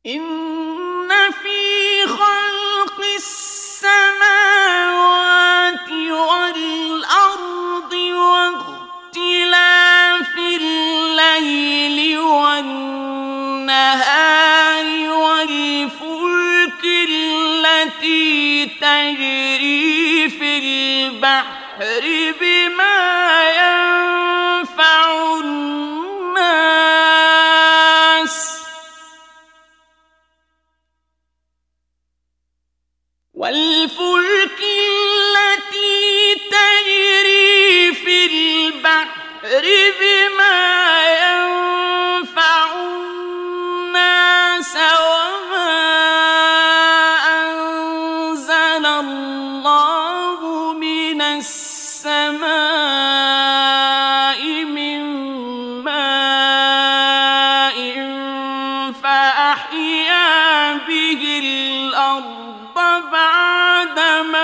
إن في خلق السماوات والأرض واختلاف الليل والنهار والفلك التي تجري في البحر بما ينفع الناس والفلك التي تجري في البحر بما ينفع الناس وما أنزل الله من السماء من ماء فأحيا به الأرض بعد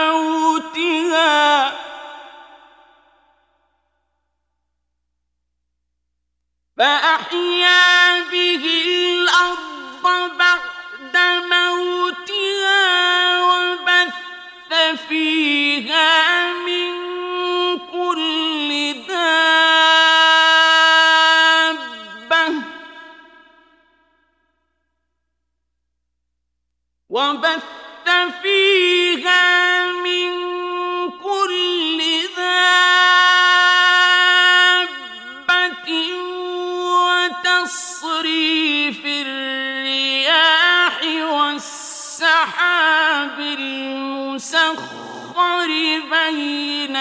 موتها وبث فيها من كل دابة وتصريف الرياح والسحاب المسخر بين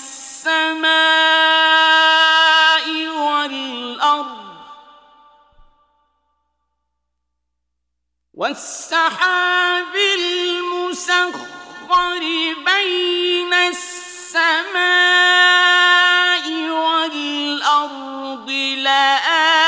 السماء والأرض لآيات